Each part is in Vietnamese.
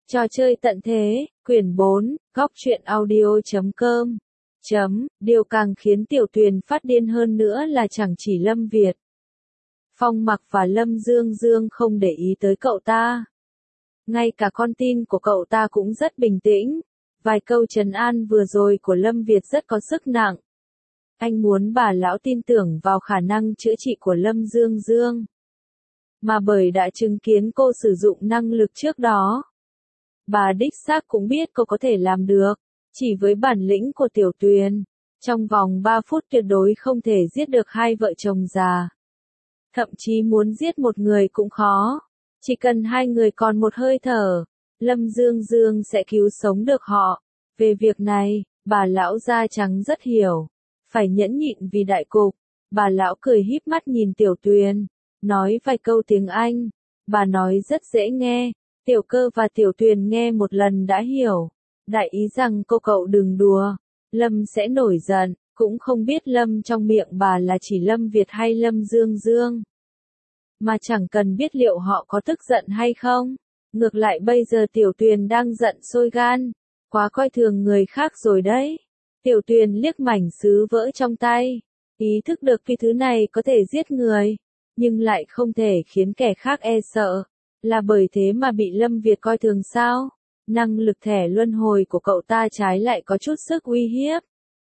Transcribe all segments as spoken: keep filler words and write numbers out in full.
Trò chơi tận thế, quyển bốn, góc truyện audio chấm com. Chấm, điều càng khiến Tiểu Tuyền phát điên hơn nữa là chẳng chỉ Lâm Việt. Phong Mặc và Lâm Dương Dương không để ý tới cậu ta. Ngay cả con tin của cậu ta cũng rất bình tĩnh. Vài câu trấn an vừa rồi của Lâm Việt rất có sức nặng. Anh muốn bà lão tin tưởng vào khả năng chữa trị của Lâm Dương Dương. Mà bởi đã chứng kiến cô sử dụng năng lực trước đó. Bà đích xác cũng biết cô có thể làm được. Chỉ với bản lĩnh của Tiểu Tuyền, trong vòng ba phút tuyệt đối không thể giết được hai vợ chồng già. Thậm chí muốn giết một người cũng khó. Chỉ cần hai người còn một hơi thở, Lâm Dương Dương sẽ cứu sống được họ. Về việc này, bà lão da trắng rất hiểu. Phải nhẫn nhịn vì đại cục. Bà lão cười híp mắt nhìn Tiểu Tuyền, nói vài câu tiếng Anh. Bà nói rất dễ nghe. Tiểu Cơ và Tiểu Tuyền nghe một lần đã hiểu. Đại ý rằng cô cậu đừng đùa. Lâm sẽ nổi giận. Cũng không biết Lâm trong miệng bà là chỉ Lâm Việt hay Lâm Dương Dương. Mà chẳng cần biết liệu họ có tức giận hay không. Ngược lại bây giờ Tiểu Tuyền đang giận sôi gan. Quá coi thường người khác rồi đấy. Tiểu Tuyền liếc mảnh sứ vỡ trong tay. Ý thức được cái thứ này có thể giết người. Nhưng lại không thể khiến kẻ khác e sợ. Là bởi thế mà bị Lâm Việt coi thường sao? Năng lực thẻ luân hồi của cậu ta trái lại có chút sức uy hiếp.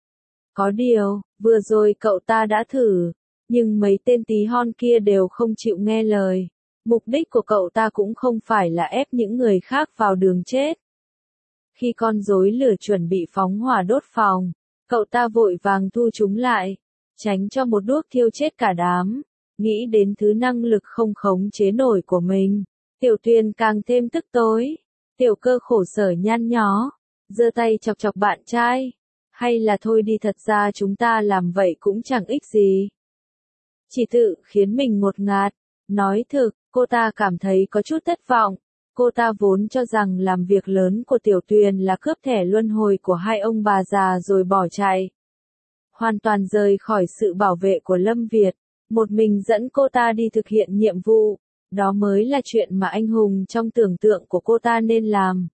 Có điều, vừa rồi cậu ta đã thử. Nhưng mấy tên tí hon kia đều không chịu nghe lời. Mục đích của cậu ta cũng không phải là ép những người khác vào đường chết. Khi con rối lửa chuẩn bị phóng hỏa đốt phòng, cậu ta vội vàng thu chúng lại, tránh cho một đuốc thiêu chết cả đám. Nghĩ đến thứ năng lực không khống chế nổi của mình, Tiểu Tuyền càng thêm tức tối. Tiểu Cơ khổ sở nhăn nhó, giơ tay chọc chọc bạn trai. Hay là thôi đi, thật ra chúng ta làm vậy cũng chẳng ích gì. Chỉ tự khiến mình ngột ngạt. Nói thực, cô ta cảm thấy có chút thất vọng. Cô ta vốn cho rằng làm việc lớn của Tiểu Tuyền là cướp thẻ luân hồi của hai ông bà già rồi bỏ chạy. Hoàn toàn rời khỏi sự bảo vệ của Lâm Việt. Một mình dẫn cô ta đi thực hiện nhiệm vụ. Đó mới là chuyện mà anh hùng trong tưởng tượng của cô ta nên làm.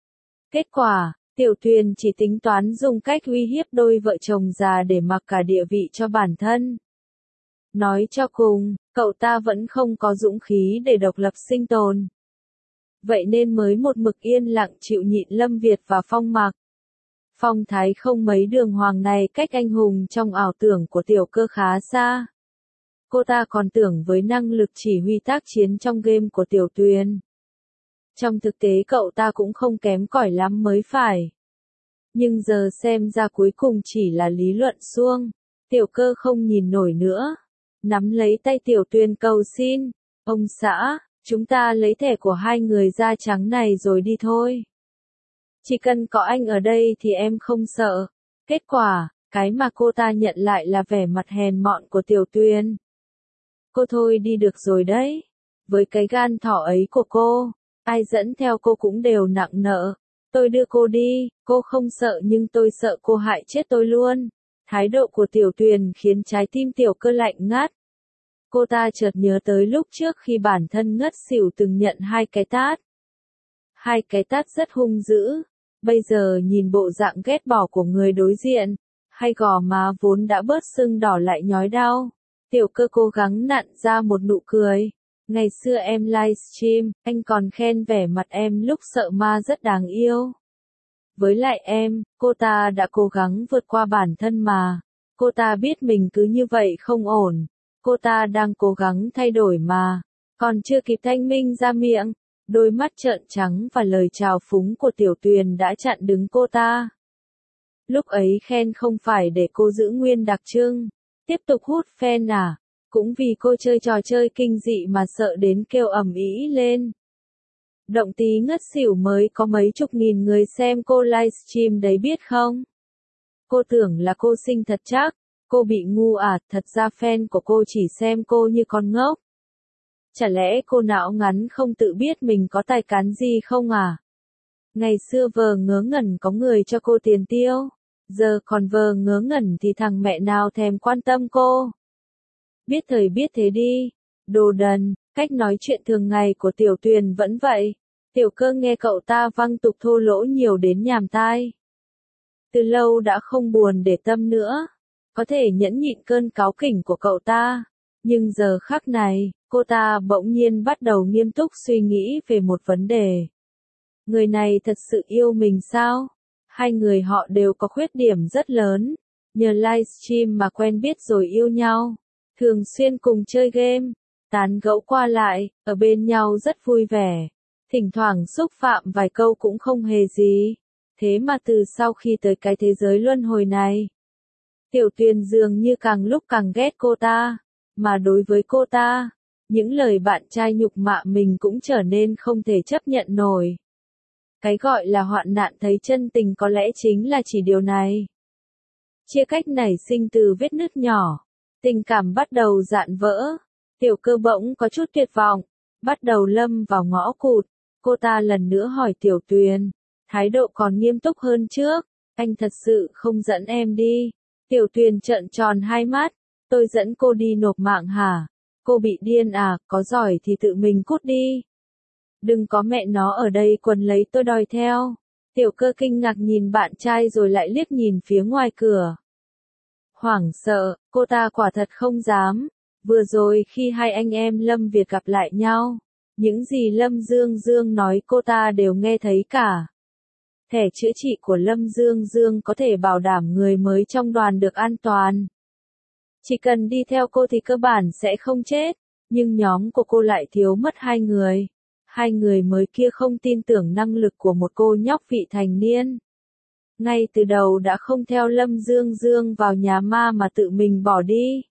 Kết quả, Tiểu Tuyền chỉ tính toán dùng cách uy hiếp đôi vợ chồng già để mặc cả địa vị cho bản thân. Nói cho cùng, cậu ta vẫn không có dũng khí để độc lập sinh tồn. Vậy nên mới một mực yên lặng chịu nhịn Lâm Việt và Phong Mặc. Phong thái không mấy đường hoàng này cách anh hùng trong ảo tưởng của Tiểu Cơ khá xa. Cô ta còn tưởng với năng lực chỉ huy tác chiến trong game của Tiểu Tuyền. Trong thực tế cậu ta cũng không kém cỏi lắm mới phải. Nhưng giờ xem ra cuối cùng chỉ là lý luận suông. Tiểu Cơ không nhìn nổi nữa. Nắm lấy tay Tiểu Tuyền cầu xin. Ông xã, chúng ta lấy thẻ của hai người da trắng này rồi đi thôi. Chỉ cần có anh ở đây thì em không sợ. Kết quả, cái mà cô ta nhận lại là vẻ mặt hèn mọn của Tiểu Tuyền. Cô thôi đi được rồi đấy. Với cái gan thỏ ấy của cô, ai dẫn theo cô cũng đều nặng nợ. Tôi đưa cô đi, cô không sợ nhưng tôi sợ cô hại chết tôi luôn. Thái độ của Tiểu Tuyền khiến trái tim Tiểu Cơ lạnh ngắt. Cô ta chợt nhớ tới lúc trước khi bản thân ngất xỉu từng nhận hai cái tát. Hai cái tát rất hung dữ. Bây giờ nhìn bộ dạng ghét bỏ của người đối diện, hai gò má vốn đã bớt sưng đỏ lại nhói đau. Tiểu Cơ cố gắng nặn ra một nụ cười. Ngày xưa em livestream, anh còn khen vẻ mặt em lúc sợ ma rất đáng yêu. Với lại em, cô ta đã cố gắng vượt qua bản thân mà. Cô ta biết mình cứ như vậy không ổn. Cô ta đang cố gắng thay đổi mà. Còn chưa kịp thanh minh ra miệng, đôi mắt trợn trắng và lời chào phúng của Tiểu Tuyền đã chặn đứng cô ta. Lúc ấy khen không phải để cô giữ nguyên đặc trưng. Tiếp tục hút fan à? Cũng vì cô chơi trò chơi kinh dị mà sợ đến kêu ầm ĩ lên. Động tí ngất xỉu mới có mấy chục nghìn người xem cô livestream đấy biết không? Cô tưởng là cô xinh thật chắc. Cô bị ngu à, thật ra fan của cô chỉ xem cô như con ngốc. Chả lẽ cô não ngắn không tự biết mình có tài cán gì không à? Ngày xưa vờ ngớ ngẩn có người cho cô tiền tiêu. Giờ còn vờ ngớ ngẩn thì thằng mẹ nào thèm quan tâm cô. Biết thời biết thế đi. Đồ đần, cách nói chuyện thường ngày của Tiểu Tuyền vẫn vậy. Tiểu Cơ nghe cậu ta văng tục thô lỗ nhiều đến nhàm tai. Từ lâu đã không buồn để tâm nữa, có thể nhẫn nhịn cơn cáu kỉnh của cậu ta, nhưng giờ khắc này, cô ta bỗng nhiên bắt đầu nghiêm túc suy nghĩ về một vấn đề. Người này thật sự yêu mình sao? Hai người họ đều có khuyết điểm rất lớn, nhờ livestream mà quen biết rồi yêu nhau, thường xuyên cùng chơi game, tán gẫu qua lại, ở bên nhau rất vui vẻ, thỉnh thoảng xúc phạm vài câu cũng không hề gì. Thế mà từ sau khi tới cái thế giới luân hồi này, Tiểu Tuyền dường như càng lúc càng ghét cô ta, mà đối với cô ta, những lời bạn trai nhục mạ mình cũng trở nên không thể chấp nhận nổi. Cái gọi là hoạn nạn thấy chân tình có lẽ chính là chỉ điều này. Chia cách nảy sinh từ vết nứt nhỏ, tình cảm bắt đầu rạn vỡ, Tiểu Cơ bỗng có chút tuyệt vọng, bắt đầu lâm vào ngõ cụt. Cô ta lần nữa hỏi Tiểu Tuyền, thái độ còn nghiêm túc hơn trước, anh thật sự không dẫn em đi. Tiểu Tuyền trợn tròn hai mắt, tôi dẫn cô đi nộp mạng hả? Cô bị điên à, có giỏi thì tự mình cút đi. Đừng có mẹ nó ở đây quần lấy tôi đòi theo. Tiểu Cơ kinh ngạc nhìn bạn trai rồi lại liếc nhìn phía ngoài cửa. Hoảng sợ, cô ta quả thật không dám. Vừa rồi khi hai anh em Lâm Việt gặp lại nhau, những gì Lâm Dương Dương nói cô ta đều nghe thấy cả. Thẻ chữa trị của Lâm Dương Dương có thể bảo đảm người mới trong đoàn được an toàn. Chỉ cần đi theo cô thì cơ bản sẽ không chết, nhưng nhóm của cô lại thiếu mất hai người. Hai người mới kia không tin tưởng năng lực của một cô nhóc vị thành niên. Ngay từ đầu đã không theo Lâm Dương Dương vào nhà ma mà tự mình bỏ đi.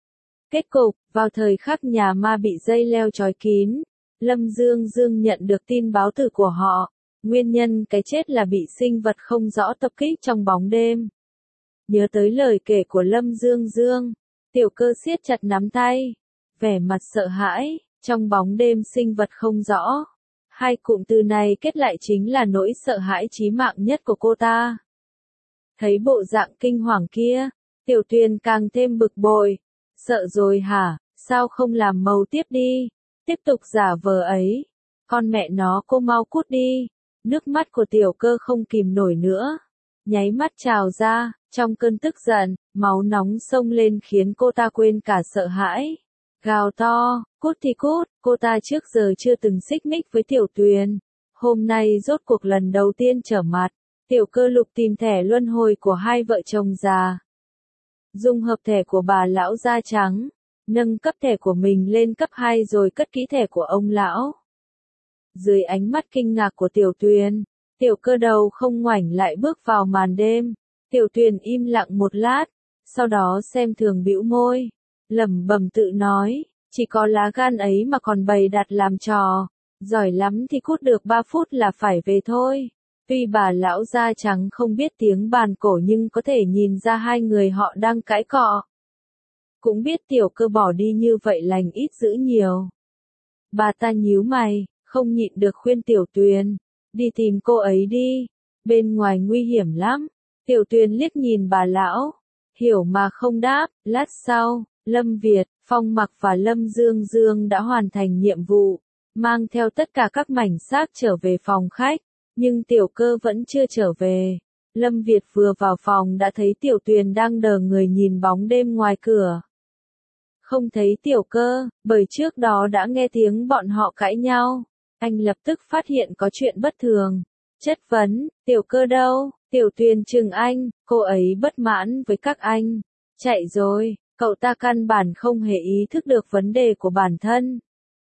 Kết cục, vào thời khắc nhà ma bị dây leo trói kín, Lâm Dương Dương nhận được tin báo từ của họ. Nguyên nhân cái chết là bị sinh vật không rõ tập kích trong bóng đêm. Nhớ tới lời kể của Lâm Dương Dương, Tiểu Cơ siết chặt nắm tay, vẻ mặt sợ hãi, trong bóng đêm sinh vật không rõ. Hai cụm từ này kết lại chính là nỗi sợ hãi chí mạng nhất của cô ta. Thấy bộ dạng kinh hoàng kia, Tiểu Tuyền càng thêm bực bội. Sợ rồi hả, sao không làm màu tiếp đi, tiếp tục giả vờ ấy. Con mẹ nó cô mau cút đi. Nước mắt của Tiểu Cơ không kìm nổi nữa, nháy mắt trào ra, trong cơn tức giận, máu nóng xông lên khiến cô ta quên cả sợ hãi. Gào to, cút thì cút, cô ta trước giờ chưa từng xích mích với Tiểu Tuyền. Hôm nay rốt cuộc lần đầu tiên trở mặt, Tiểu Cơ lục tìm thẻ luân hồi của hai vợ chồng già. Dung hợp thẻ của bà lão da trắng, nâng cấp thẻ của mình lên cấp hai rồi cất kỹ thẻ của ông lão. Dưới ánh mắt kinh ngạc của Tiểu Tuyền, Tiểu Cơ đầu không ngoảnh lại bước vào màn đêm. Tiểu Tuyền im lặng một lát, sau đó xem thường bĩu môi, lẩm bẩm tự nói, chỉ có lá gan ấy mà còn bày đặt làm trò, giỏi lắm thì cút được ba phút là phải về thôi. Tuy bà lão da trắng không biết tiếng bàn cổ nhưng có thể nhìn ra hai người họ đang cãi cọ. Cũng biết Tiểu Cơ bỏ đi như vậy lành ít dữ nhiều. Bà ta nhíu mày, không nhịn được khuyên Tiểu Tuyền, đi tìm cô ấy đi, bên ngoài nguy hiểm lắm. Tiểu Tuyền liếc nhìn bà lão, hiểu mà không đáp. Lát sau, Lâm Việt, Phong Mặc và Lâm Dương Dương đã hoàn thành nhiệm vụ, mang theo tất cả các mảnh xác trở về phòng khách, nhưng Tiểu Cơ vẫn chưa trở về. Lâm Việt vừa vào phòng đã thấy Tiểu Tuyền đang đờ người nhìn bóng đêm ngoài cửa. Không thấy Tiểu Cơ, bởi trước đó đã nghe tiếng bọn họ cãi nhau. Anh lập tức phát hiện có chuyện bất thường. Chất vấn, Tiểu Cơ đâu? Tiểu Tuyền chừng anh, cô ấy bất mãn với các anh. Chạy rồi, cậu ta căn bản không hề ý thức được vấn đề của bản thân.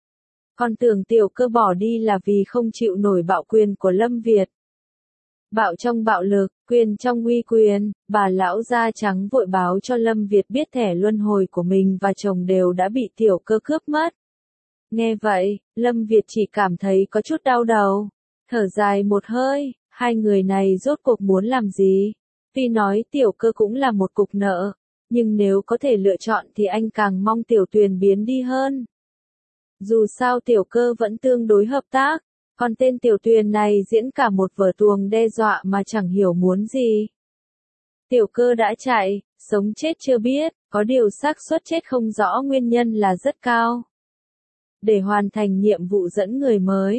Còn tưởng Tiểu Cơ bỏ đi là vì không chịu nổi bạo quyền của Lâm Việt. Bạo trong bạo lực, quyền trong uy quyền, bà lão da trắng vội báo cho Lâm Việt biết thẻ luân hồi của mình và chồng đều đã bị Tiểu Cơ cướp mất. Nghe vậy, Lâm Việt chỉ cảm thấy có chút đau đầu, thở dài một hơi, hai người này rốt cuộc muốn làm gì? Tuy nói Tiểu Cơ cũng là một cục nợ, nhưng nếu có thể lựa chọn thì anh càng mong Tiểu Tuyền biến đi hơn. Dù sao Tiểu Cơ vẫn tương đối hợp tác, còn tên Tiểu Tuyền này diễn cả một vở tuồng đe dọa mà chẳng hiểu muốn gì. Tiểu Cơ đã chạy, sống chết chưa biết, có điều xác suất chết không rõ nguyên nhân là rất cao. Để hoàn thành nhiệm vụ dẫn người mới,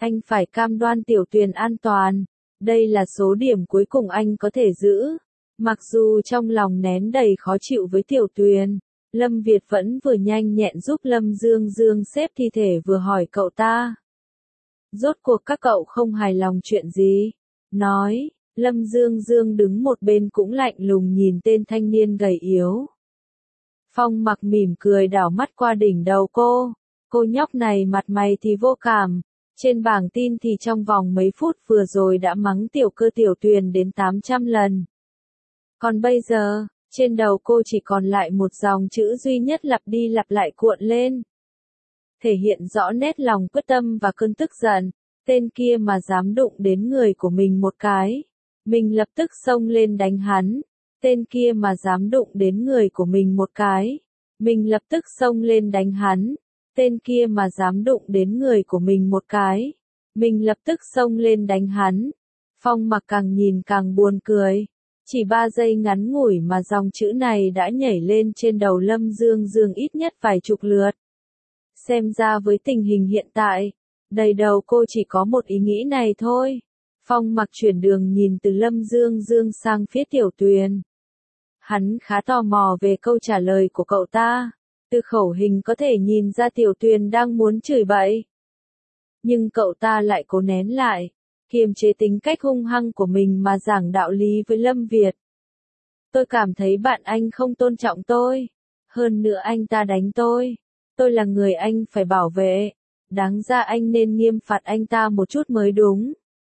Anh phải cam đoan Tiểu Tuyền an toàn. Đây là số điểm cuối cùng anh có thể giữ. Mặc dù trong lòng nén đầy khó chịu với Tiểu Tuyền, Lâm Việt vẫn vừa nhanh nhẹn giúp Lâm Dương Dương xếp thi thể vừa hỏi cậu ta. Rốt cuộc các cậu không hài lòng chuyện gì? Nói, Lâm Dương Dương đứng một bên cũng lạnh lùng nhìn tên thanh niên gầy yếu. Phong Mặc mỉm cười đảo mắt qua đỉnh đầu cô. Cô nhóc này mặt mày thì vô cảm. Trên bảng tin thì trong vòng mấy phút vừa rồi đã mắng Tiểu Cơ Tiểu Tuyền đến tám trăm lần. Còn bây giờ, trên đầu cô chỉ còn lại một dòng chữ duy nhất lặp đi lặp lại cuộn lên. Thể hiện rõ nét lòng quyết tâm và cơn tức giận. Tên kia mà dám đụng đến người của mình một cái, mình lập tức xông lên đánh hắn. Tên kia mà dám đụng đến người của mình một cái, mình lập tức xông lên đánh hắn. Tên kia mà dám đụng đến người của mình một cái, mình lập tức xông lên đánh hắn. Phong Mặc càng nhìn càng buồn cười. Chỉ ba giây ngắn ngủi mà dòng chữ này đã nhảy lên trên đầu Lâm Dương Dương ít nhất vài chục lượt. Xem ra với tình hình hiện tại, đầy đầu cô chỉ có một ý nghĩ này thôi. Phong Mặc chuyển đường nhìn từ Lâm Dương Dương sang phía Tiểu Tuyền. Hắn khá tò mò về câu trả lời của cậu ta. Từ khẩu hình có thể nhìn ra Tiểu Tuyền đang muốn chửi bậy. Nhưng cậu ta lại cố nén lại, kiềm chế tính cách hung hăng của mình mà giảng đạo lý với Lâm Việt. Tôi cảm thấy bạn anh không tôn trọng tôi. Hơn nữa anh ta đánh tôi. Tôi là người anh phải bảo vệ. Đáng ra anh nên nghiêm phạt anh ta một chút mới đúng.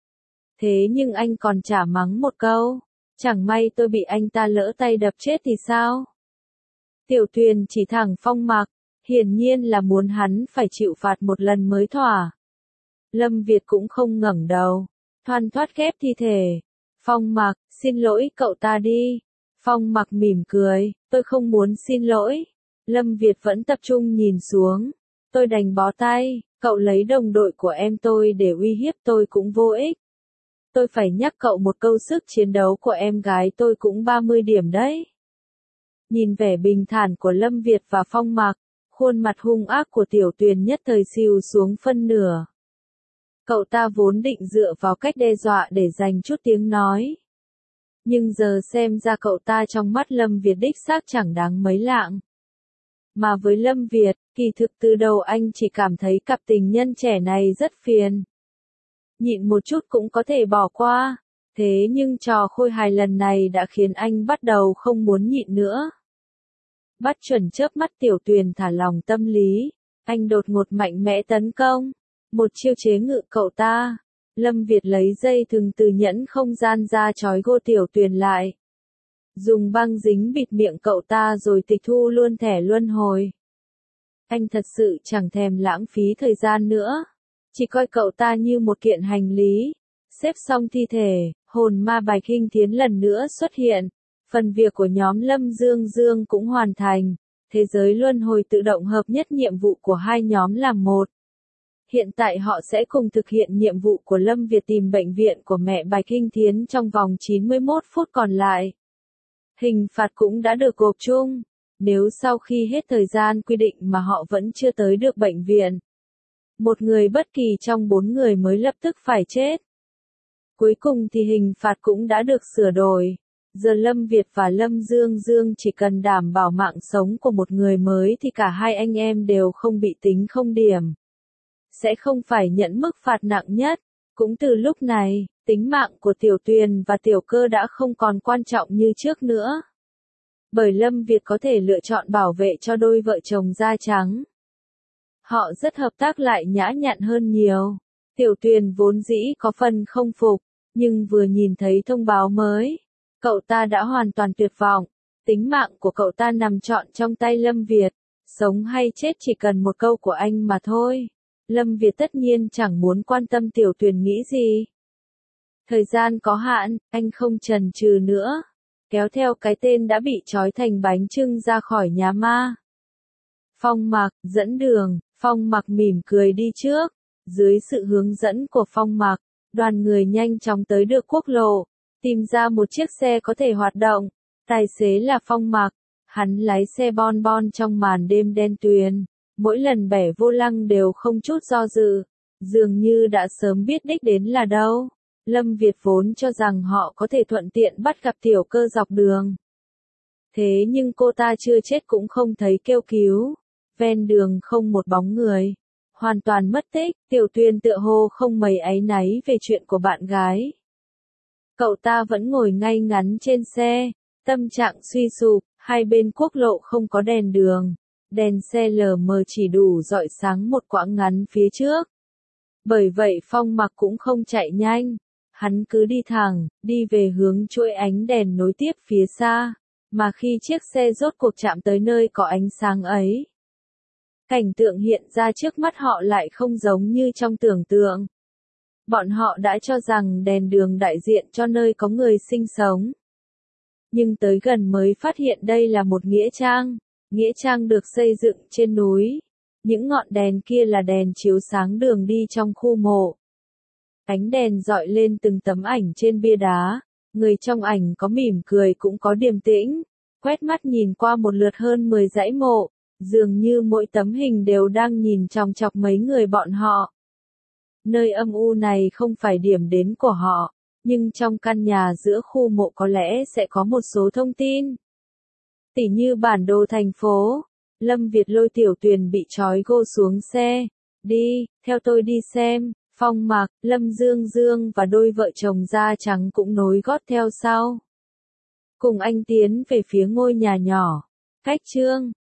Thế nhưng anh còn chả mắng một câu. Chẳng may tôi bị anh ta lỡ tay đập chết thì sao? Tiểu Tuyền chỉ thẳng Phong Mặc, hiển nhiên là muốn hắn phải chịu phạt một lần mới thỏa. Lâm Việt cũng không ngẩng đầu, thoăn thoắt khép thi thể. Phong Mặc, xin lỗi cậu ta đi. Phong Mặc mỉm cười, tôi không muốn xin lỗi. Lâm Việt vẫn tập trung nhìn xuống. Tôi đành bó tay, cậu lấy đồng đội của em tôi để uy hiếp tôi cũng vô ích. Tôi phải nhắc cậu một câu, sức chiến đấu của em gái tôi cũng ba mươi điểm đấy. Nhìn vẻ bình thản của Lâm Việt và Phong Mặc, khuôn mặt hung ác của Tiểu Tuyền nhất thời xìu xuống phân nửa. Cậu ta vốn định dựa vào cách đe dọa để giành chút tiếng nói. Nhưng giờ xem ra cậu ta trong mắt Lâm Việt đích xác chẳng đáng mấy lạng. Mà với Lâm Việt, kỳ thực từ đầu anh chỉ cảm thấy cặp tình nhân trẻ này rất phiền. Nhịn một chút cũng có thể bỏ qua. Thế nhưng trò khôi hài lần này đã khiến anh bắt đầu không muốn nhịn nữa. Bắt chuẩn chớp mắt Tiểu Tuyền thả lòng tâm lý. Anh đột ngột mạnh mẽ tấn công. Một chiêu chế ngự cậu ta. Lâm Việt lấy dây thừng từ nhẫn không gian ra trói gô Tiểu Tuyền lại. Dùng băng dính bịt miệng cậu ta rồi tịch thu luôn thẻ luân hồi. Anh thật sự chẳng thèm lãng phí thời gian nữa. Chỉ coi cậu ta như một kiện hành lý. Xếp xong thi thể, hồn ma Bạch Hinh Thiến lần nữa xuất hiện. Phần việc của nhóm Lâm Dương Dương cũng hoàn thành. Thế giới luân hồi tự động hợp nhất nhiệm vụ của hai nhóm làm một. Hiện tại họ sẽ cùng thực hiện nhiệm vụ của Lâm Việt tìm bệnh viện của mẹ Bạch Hinh Thiến trong vòng chín mươi mốt phút còn lại. Hình phạt cũng đã được gộp chung. Nếu sau khi hết thời gian quy định mà họ vẫn chưa tới được bệnh viện, một người bất kỳ trong bốn người mới lập tức phải chết. Cuối cùng thì hình phạt cũng đã được sửa đổi. Giờ Lâm Việt và Lâm Dương Dương chỉ cần đảm bảo mạng sống của một người mới thì cả hai anh em đều không bị tính không điểm. Sẽ không phải nhận mức phạt nặng nhất. Cũng từ lúc này, tính mạng của Tiểu Tuyền và Tiểu Cơ đã không còn quan trọng như trước nữa. Bởi Lâm Việt có thể lựa chọn bảo vệ cho đôi vợ chồng da trắng. Họ rất hợp tác lại nhã nhặn hơn nhiều. Tiểu Tuyền vốn dĩ có phần không phục, nhưng vừa nhìn thấy thông báo mới, cậu ta đã hoàn toàn tuyệt vọng. Tính mạng của cậu ta nằm trọn trong tay Lâm Việt. Sống hay chết chỉ cần một câu của anh mà thôi. Lâm Việt tất nhiên chẳng muốn quan tâm Tiểu Tuyền nghĩ gì. Thời gian có hạn, anh không chần chừ nữa. Kéo theo cái tên đã bị trói thành bánh chưng ra khỏi nhà ma. Phong Mặc, dẫn đường. Phong Mặc mỉm cười đi trước. Dưới sự hướng dẫn của Phong Mặc, đoàn người nhanh chóng tới được quốc lộ. Tìm ra một chiếc xe có thể hoạt động. Tài xế là Phong Mặc. Hắn lái xe bon bon trong màn đêm đen tuyền. Mỗi lần bẻ vô lăng đều không chút do dự. dường như đã sớm biết đích đến là đâu. Lâm Việt vốn cho rằng họ có thể thuận tiện bắt gặp tiểu cơ dọc đường. Thế nhưng cô ta chưa chết cũng không thấy kêu cứu. Ven đường không một bóng người. Hoàn toàn mất tích, Tiểu Tuyền tựa hồ không mấy áy náy về chuyện của bạn gái. Cậu ta vẫn ngồi ngay ngắn trên xe, tâm trạng suy sụp, hai bên quốc lộ không có đèn đường. Đèn xe lờ mờ chỉ đủ rọi sáng một quãng ngắn phía trước. Bởi vậy Phong Mặc cũng không chạy nhanh. Hắn cứ đi thẳng, đi về hướng chuỗi ánh đèn nối tiếp phía xa. Mà khi chiếc xe rốt cuộc chạm tới nơi có ánh sáng ấy, cảnh tượng hiện ra trước mắt họ lại không giống như trong tưởng tượng. Bọn họ đã cho rằng đèn đường đại diện cho nơi có người sinh sống. Nhưng tới gần mới phát hiện đây là một nghĩa trang. Nghĩa trang được xây dựng trên núi. Những ngọn đèn kia là đèn chiếu sáng đường đi trong khu mộ. Ánh đèn dọi lên từng tấm ảnh trên bia đá. Người trong ảnh có mỉm cười cũng có điềm tĩnh. Quét mắt nhìn qua một lượt hơn mười dãy mộ. Dường như mỗi tấm hình đều đang nhìn chòng chọc mấy người bọn họ. Nơi âm u này không phải điểm đến của họ. Nhưng trong căn nhà giữa khu mộ có lẽ sẽ có một số thông tin. Tỉ như bản đồ thành phố. Lâm Việt lôi Tiểu Tuyền bị trói gô xuống xe. Đi, theo tôi đi xem. Phong Mặc, Lâm Dương Dương và đôi vợ chồng da trắng cũng nối gót theo sau. Cùng anh tiến về phía ngôi nhà nhỏ. Cách chương